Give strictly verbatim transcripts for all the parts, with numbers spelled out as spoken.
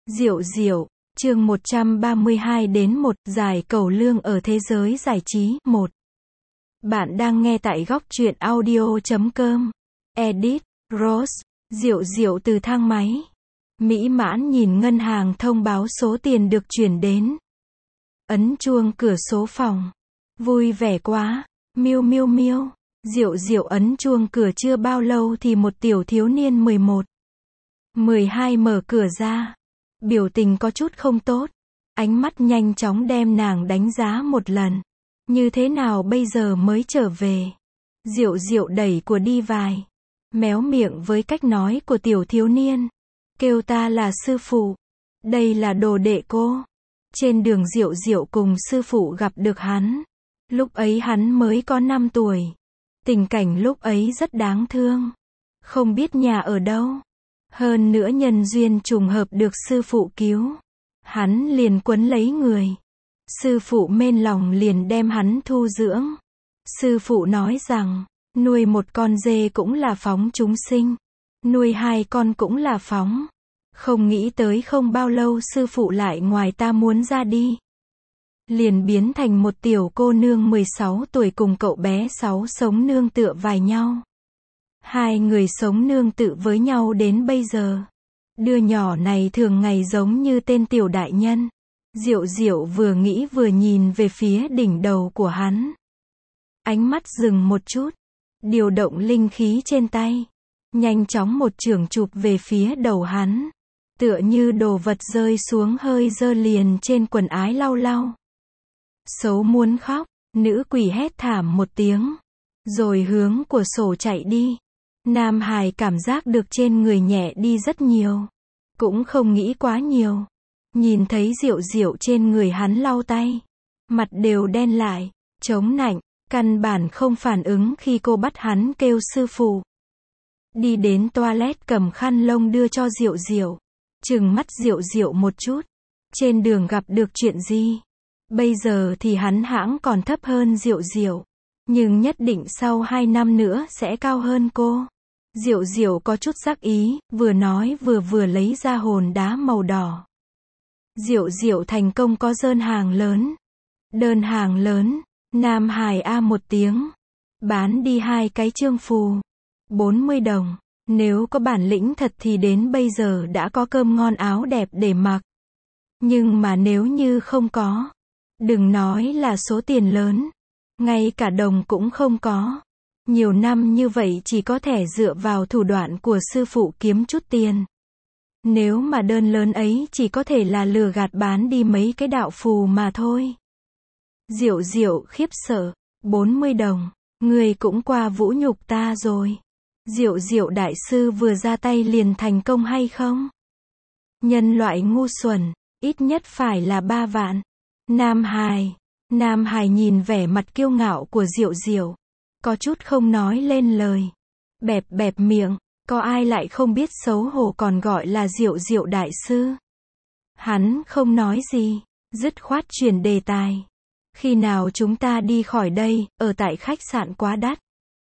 Diệu diệu, chương một trăm ba mươi hai đến một, giải cẩu lương ở thế giới giải trí, một. Bạn đang nghe tại góc truyện audio chấm com. Edit, Rose, diệu diệu từ thang máy. Mỹ mãn nhìn ngân hàng thông báo số tiền được chuyển đến. Ấn chuông cửa số phòng. Vui vẻ quá. Miu miu miu. Diệu diệu ấn chuông cửa chưa bao lâu thì một tiểu thiếu niên mười một, mười hai mở cửa ra. Biểu tình có chút không tốt. Ánh mắt nhanh chóng đem nàng đánh giá một lần. Như thế nào bây giờ mới trở về? Diệu diệu đẩy của đi vài. Méo miệng với cách nói của tiểu thiếu niên. Kêu ta là sư phụ. Đây là đồ đệ cô. Trên đường diệu diệu cùng sư phụ gặp được hắn. Lúc ấy hắn mới có năm tuổi. Tình cảnh lúc ấy rất đáng thương. Không biết nhà ở đâu. Hơn nữa nhân duyên trùng hợp được sư phụ cứu. Hắn liền quấn lấy người. Sư phụ mên lòng liền đem hắn thu dưỡng. Sư phụ nói rằng, nuôi một con dê cũng là phóng chúng sinh. Nuôi hai con cũng là phóng. Không nghĩ tới không bao lâu sư phụ lại ngoài ta muốn ra đi. Liền biến thành một tiểu cô nương mười sáu tuổi cùng cậu bé sáu sống nương tựa vài nhau. Hai người sống nương tự với nhau đến bây giờ. Đứa nhỏ này thường ngày giống như tên tiểu đại nhân. Diệu diệu vừa nghĩ vừa nhìn về phía đỉnh đầu của hắn. Ánh mắt dừng một chút. Điều động linh khí trên tay. Nhanh chóng một chưởng chụp về phía đầu hắn. Tựa như đồ vật rơi xuống hơi dơ liền trên quần ái lau lau. Xấu muốn khóc. Nữ quỷ hét thảm một tiếng. Rồi hướng của sổ chạy đi. Nam Hải cảm giác được trên người nhẹ đi rất nhiều. Cũng không nghĩ quá nhiều. Nhìn thấy diệu diệu trên người hắn lau tay. Mặt đều đen lại. Chống nạnh. Căn bản không phản ứng khi cô bắt hắn kêu sư phụ. Đi đến toilet cầm khăn lông đưa cho diệu diệu. Trừng mắt diệu diệu một chút. Trên đường gặp được chuyện gì? Bây giờ thì hắn hãng còn thấp hơn diệu diệu. Nhưng nhất định sau hai năm nữa sẽ cao hơn cô. Diệu diệu có chút giác ý, vừa nói vừa vừa lấy ra hòn đá màu đỏ. Diệu diệu thành công có đơn hàng lớn. Đơn hàng lớn, Nam Hải a một tiếng. Bán đi hai cái chương phù. bốn mươi đồng. Nếu có bản lĩnh thật thì đến bây giờ đã có cơm ngon áo đẹp để mặc. Nhưng mà nếu như không có. Đừng nói là số tiền lớn. Ngay cả đồng cũng không có. Nhiều năm như vậy chỉ có thể dựa vào thủ đoạn của sư phụ kiếm chút tiền. Nếu mà đơn lớn ấy chỉ có thể là lừa gạt bán đi mấy cái đạo phù mà thôi. Diệu diệu khiếp sợ. bốn mươi đồng. Người cũng qua vũ nhục ta rồi. Diệu diệu đại sư vừa ra tay liền thành công hay không? Nhân loại ngu xuẩn. Ít nhất phải là ba vạn. Nam Hải. Nam Hải nhìn vẻ mặt kiêu ngạo của diệu diệu. Có chút không nói lên lời. Bẹp bẹp miệng. Có ai lại không biết xấu hổ còn gọi là diệu diệu đại sư. Hắn không nói gì. Dứt khoát chuyển đề tài. Khi nào chúng ta đi khỏi đây, ở tại khách sạn quá đắt.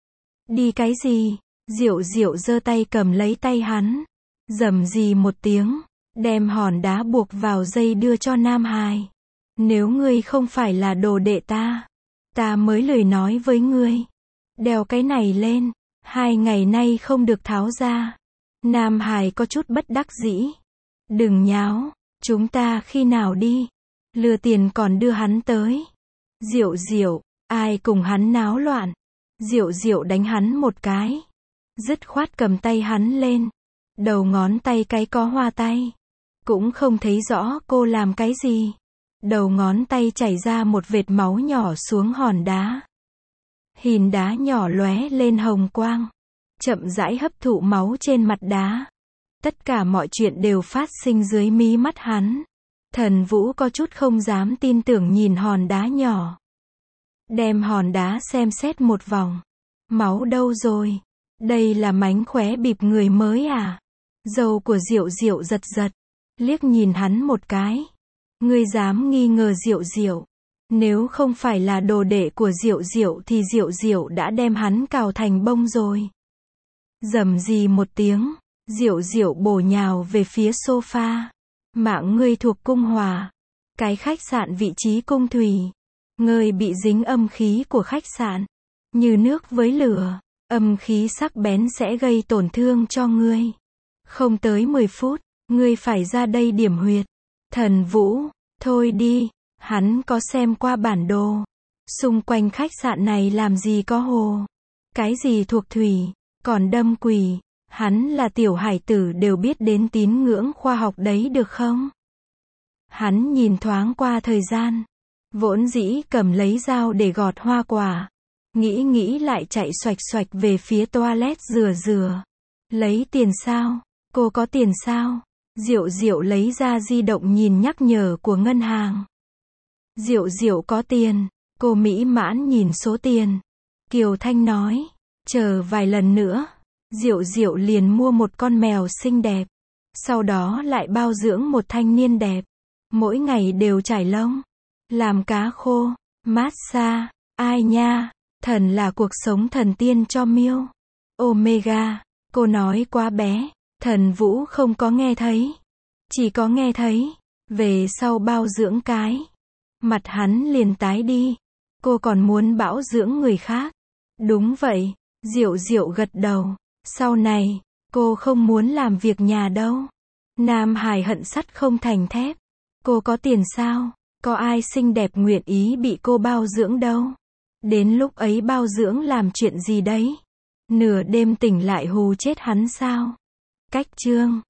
Đi cái gì? Diệu diệu giơ tay cầm lấy tay hắn. Rầm rì một tiếng. Đem hòn đá buộc vào dây đưa cho Nam Hải. Nếu ngươi không phải là đồ đệ ta. Ta mới lời nói với ngươi. Đeo cái này lên. Hai ngày nay không được tháo ra. Nam Hải có chút bất đắc dĩ. Đừng nháo. Chúng ta khi nào đi? Lừa tiền còn đưa hắn tới. Diệu diệu. Ai cùng hắn náo loạn. Diệu diệu đánh hắn một cái. Dứt khoát cầm tay hắn lên. Đầu ngón tay cái có hoa tay. Cũng không thấy rõ cô làm cái gì. Đầu ngón tay chảy ra một vệt máu nhỏ xuống hòn đá. Hìn đá nhỏ lóe lên hồng quang. Chậm rãi hấp thụ máu trên mặt đá. Tất cả mọi chuyện đều phát sinh dưới mí mắt hắn. Thần Vũ có chút không dám tin tưởng nhìn hòn đá nhỏ. Đem hòn đá xem xét một vòng. Máu đâu rồi? Đây là mánh khóe bịp người mới à? Dâu của diệu diệu giật giật. Liếc nhìn hắn một cái. Ngươi dám nghi ngờ diệu diệu. Nếu không phải là đồ đệ của diệu diệu thì diệu diệu đã đem hắn cào thành bông rồi. Rầm rì một tiếng. Diệu diệu bổ nhào về phía sofa. Mạng ngươi thuộc cung hòa. Cái khách sạn vị trí cung thủy. Ngươi bị dính âm khí của khách sạn. Như nước với lửa. Âm khí sắc bén sẽ gây tổn thương cho ngươi. Không tới mười phút, ngươi phải ra đây điểm huyệt. Thần Vũ, thôi đi, hắn có xem qua bản đồ. Xung quanh khách sạn này làm gì có hồ. Cái gì thuộc thủy, còn đâm quỷ. Hắn là tiểu hải tử đều biết đến tín ngưỡng khoa học đấy được không? Hắn nhìn thoáng qua thời gian. Vốn dĩ cầm lấy dao để gọt hoa quả. Nghĩ nghĩ lại chạy xoạch xoạch về phía toilet rửa rửa. Lấy tiền sao? Cô có tiền sao? Diệu Diệu lấy ra di động nhìn nhắc nhở của ngân hàng. Diệu Diệu có tiền. Cô mỹ mãn nhìn số tiền. Kiều Thanh nói, chờ vài lần nữa. Diệu Diệu liền mua một con mèo xinh đẹp. Sau đó lại bao dưỡng một thanh niên đẹp. Mỗi ngày đều chải lông. Làm cá khô. Massage. Ai nha. Thần là cuộc sống thần tiên cho Miêu. Omega. Cô nói quá bé. Thần Vũ không có nghe thấy. Chỉ có nghe thấy. Về sau bao dưỡng cái. Mặt hắn liền tái đi. Cô còn muốn bảo dưỡng người khác. Đúng vậy. Diệu Diệu gật đầu. Sau này, cô không muốn làm việc nhà đâu. Nam Hải hận sắt không thành thép. Cô có tiền sao? Có ai xinh đẹp nguyện ý bị cô bao dưỡng đâu. Đến lúc ấy bao dưỡng làm chuyện gì đấy? Nửa đêm tỉnh lại hù chết hắn sao? Cách chương